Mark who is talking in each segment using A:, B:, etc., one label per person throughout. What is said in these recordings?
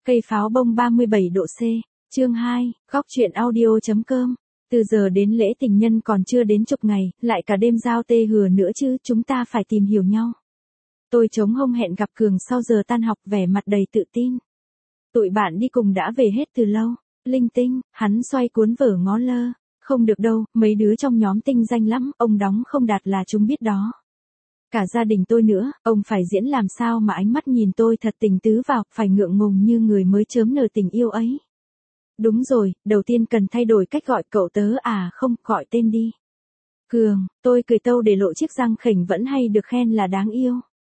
A: Cây pháo bông 37 độ C, chương 2, góc truyện audio.com. Từ giờ đến lễ tình nhân còn chưa đến chục ngày, lại cả đêm giao tê hừa nữa chứ, chúng ta phải tìm hiểu nhau. Tôi trống hông hẹn gặp Cường sau giờ tan học, vẻ mặt đầy tự tin. Tụi bạn đi cùng đã về hết từ lâu. Linh tinh, hắn xoay cuốn vở ngó lơ. Không được đâu, mấy đứa trong nhóm tinh danh lắm, ông đóng không đạt là chúng biết đó. Cả gia đình tôi nữa, ông phải diễn làm sao mà ánh mắt nhìn tôi thật tình tứ vào, phải ngượng ngùng như người mới chớm nở tình yêu ấy. Đúng rồi, đầu tiên cần thay đổi cách gọi cậu tớ không, gọi tên đi. Cường, tôi cười tâu để lộ chiếc răng khểnh vẫn hay được khen là đáng yêu.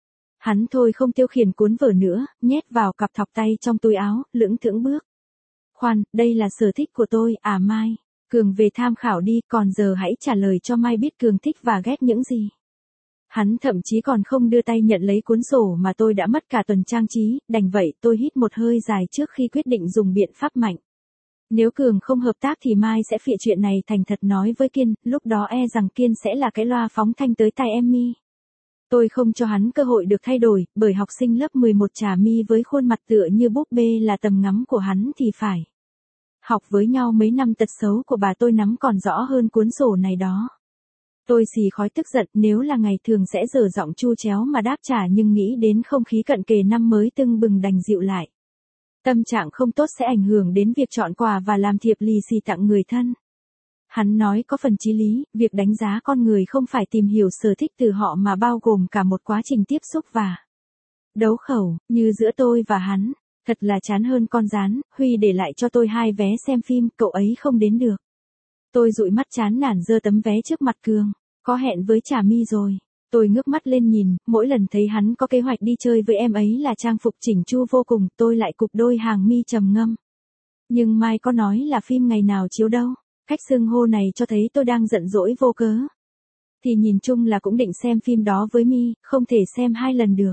A: Hắn thôi không tiêu khiển cuốn vở nữa, nhét vào cặp thọc tay trong túi áo, lững thững bước. Khoan, đây là sở thích của tôi, Mai. Cường về tham khảo đi, còn giờ hãy trả lời cho Mai biết Cường thích và ghét những gì. Hắn thậm chí còn không đưa tay nhận lấy cuốn sổ mà tôi đã mất cả tuần trang trí, đành vậy tôi hít một hơi dài trước khi quyết định dùng biện pháp mạnh. Nếu Cường không hợp tác thì Mai sẽ phịa chuyện này thành thật nói với Kiên, lúc đó rằng Kiên sẽ là cái loa phóng thanh tới tai Emmy. Tôi không cho hắn cơ hội được thay đổi, bởi học sinh lớp 11 Trà My với khuôn mặt tựa như búp bê là tầm ngắm của hắn thì phải. Học với nhau mấy năm, tật xấu của bà tôi nắm còn rõ hơn cuốn sổ này đó. Tôi xì khói tức giận, nếu là ngày thường sẽ dở giọng chu chéo mà đáp trả, nhưng nghĩ đến không khí cận kề năm mới tưng bừng đành dịu lại. Tâm trạng không tốt sẽ ảnh hưởng đến việc chọn quà và làm thiệp lì xì tặng người thân. Hắn nói có phần chí lý, việc đánh giá con người không phải tìm hiểu sở thích từ họ mà bao gồm cả một quá trình tiếp xúc và đấu khẩu, như giữa tôi và hắn. Thật là chán hơn con rán, Huy để lại cho tôi 2 vé xem phim, cậu ấy không đến được. Tôi dụi mắt chán nản giơ tấm vé trước mặt Cường, có hẹn với Trà My rồi. Tôi ngước mắt lên nhìn, mỗi lần thấy hắn có kế hoạch đi chơi với em ấy là trang phục chỉnh chu vô cùng, tôi lại cụp đôi hàng mi trầm ngâm. Nhưng Mai có nói là phim ngày nào chiếu đâu, cách xưng hô này cho thấy tôi đang giận dỗi vô cớ. Thì nhìn chung là cũng định xem phim đó với My, không thể xem 2 lần được.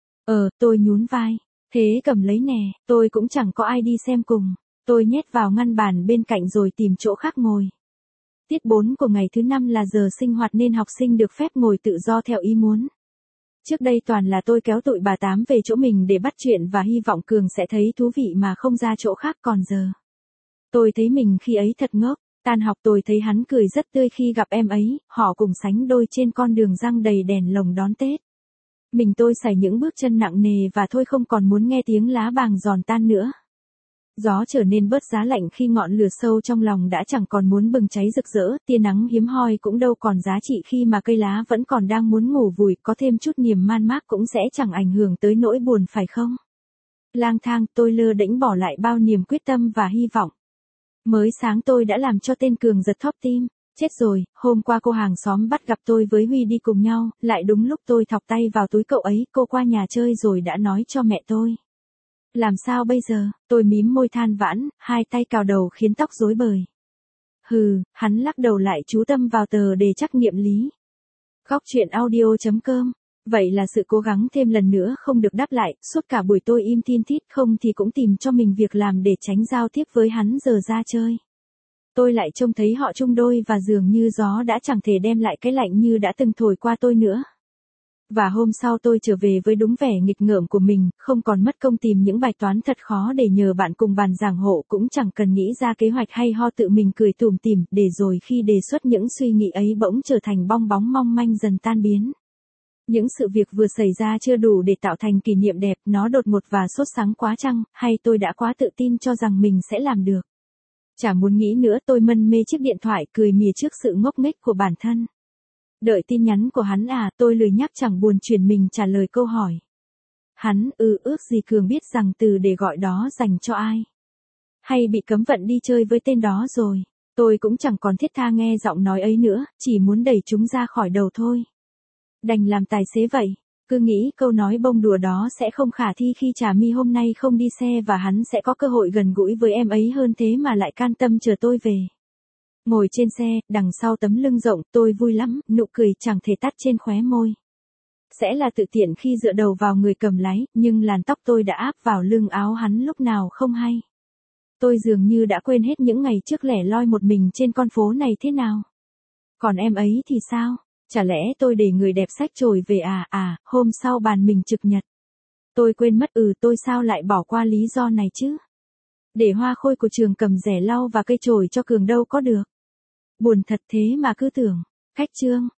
A: Tôi nhún vai. Thế cầm lấy nè, tôi cũng chẳng có ai đi xem cùng. Tôi nhét vào ngăn bàn bên cạnh rồi tìm chỗ khác ngồi. Tiết 4 của ngày thứ 5 là giờ sinh hoạt nên học sinh được phép ngồi tự do theo ý muốn. Trước đây toàn là tôi kéo tụi bà Tám về chỗ mình để bắt chuyện và hy vọng Cường sẽ thấy thú vị mà không ra chỗ khác, còn giờ. Tôi thấy mình khi ấy thật ngốc, tan học tôi thấy hắn cười rất tươi khi gặp em ấy, họ cùng sánh đôi trên con đường răng đầy đèn lồng đón Tết. Mình tôi sải những bước chân nặng nề và thôi không còn muốn nghe tiếng lá bàng giòn tan nữa. Gió trở nên bớt giá lạnh khi ngọn lửa sâu trong lòng đã chẳng còn muốn bừng cháy rực rỡ, tia nắng hiếm hoi cũng đâu còn giá trị khi mà cây lá vẫn còn đang muốn ngủ vùi, có thêm chút niềm man mác cũng sẽ chẳng ảnh hưởng tới nỗi buồn phải không? Lang thang, tôi lơ đễnh bỏ lại bao niềm quyết tâm và hy vọng. Mới sáng tôi đã làm cho tên Cường giật thóp tim. Chết rồi, hôm qua cô hàng xóm bắt gặp tôi với Huy đi cùng nhau, lại đúng lúc tôi thọc tay vào túi cậu ấy, cô qua nhà chơi rồi đã nói cho mẹ tôi. Làm sao bây giờ, tôi mím môi than vãn, 2 tay cào đầu khiến tóc rối bời. Hắn lắc đầu lại chú tâm vào tờ đề trắc nghiệm lý. Góc truyện audio.com. Vậy là sự cố gắng thêm lần nữa không được đáp lại, suốt cả buổi tôi im thin thít, không thì cũng tìm cho mình việc làm để tránh giao tiếp với hắn giờ ra chơi. Tôi lại trông thấy họ chung đôi và dường như gió đã chẳng thể đem lại cái lạnh như đã từng thổi qua tôi nữa. Và hôm sau tôi trở về với đúng vẻ nghịch ngợm của mình, không còn mất công tìm những bài toán thật khó để nhờ bạn cùng bàn giảng hộ, cũng chẳng cần nghĩ ra kế hoạch hay ho, tự mình cười tủm tỉm, để rồi khi đề xuất những suy nghĩ ấy bỗng trở thành bong bóng mong manh dần tan biến. Những sự việc vừa xảy ra chưa đủ để tạo thành kỷ niệm đẹp, nó đột ngột và sốt sắng quá chăng, hay tôi đã quá tự tin cho rằng mình sẽ làm được. Chả muốn nghĩ nữa, tôi mân mê chiếc điện thoại, cười mỉa trước sự ngốc nghếch của bản thân. Đợi tin nhắn của hắn tôi lười nhắc chẳng buồn chuyển mình trả lời câu hỏi. Hắn ước gì Cường biết rằng từ để gọi đó dành cho ai. Hay bị cấm vận đi chơi với tên đó rồi. Tôi cũng chẳng còn thiết tha nghe giọng nói ấy nữa, chỉ muốn đẩy chúng ra khỏi đầu thôi. Đành làm tài xế vậy. Cứ nghĩ câu nói bông đùa đó sẽ không khả thi khi Trà My hôm nay không đi xe và hắn sẽ có cơ hội gần gũi với em ấy hơn, thế mà lại can tâm chờ tôi về. Ngồi trên xe, đằng sau tấm lưng rộng, tôi vui lắm, nụ cười chẳng thể tắt trên khóe môi. Sẽ là tự tiện khi dựa đầu vào người cầm lái, nhưng làn tóc tôi đã áp vào lưng áo hắn lúc nào không hay. Tôi dường như đã quên hết những ngày trước lẻ loi một mình trên con phố này thế nào. Còn em ấy thì sao? Chả lẽ tôi để người đẹp xách chổi về hôm sau bàn mình trực nhật. Tôi quên mất, tôi sao lại bỏ qua lý do này chứ? Để Hoa Khôi của trường cầm rẻ lau và cây chổi cho Cường đâu có được. Buồn thật thế mà cứ tưởng. Khách chương.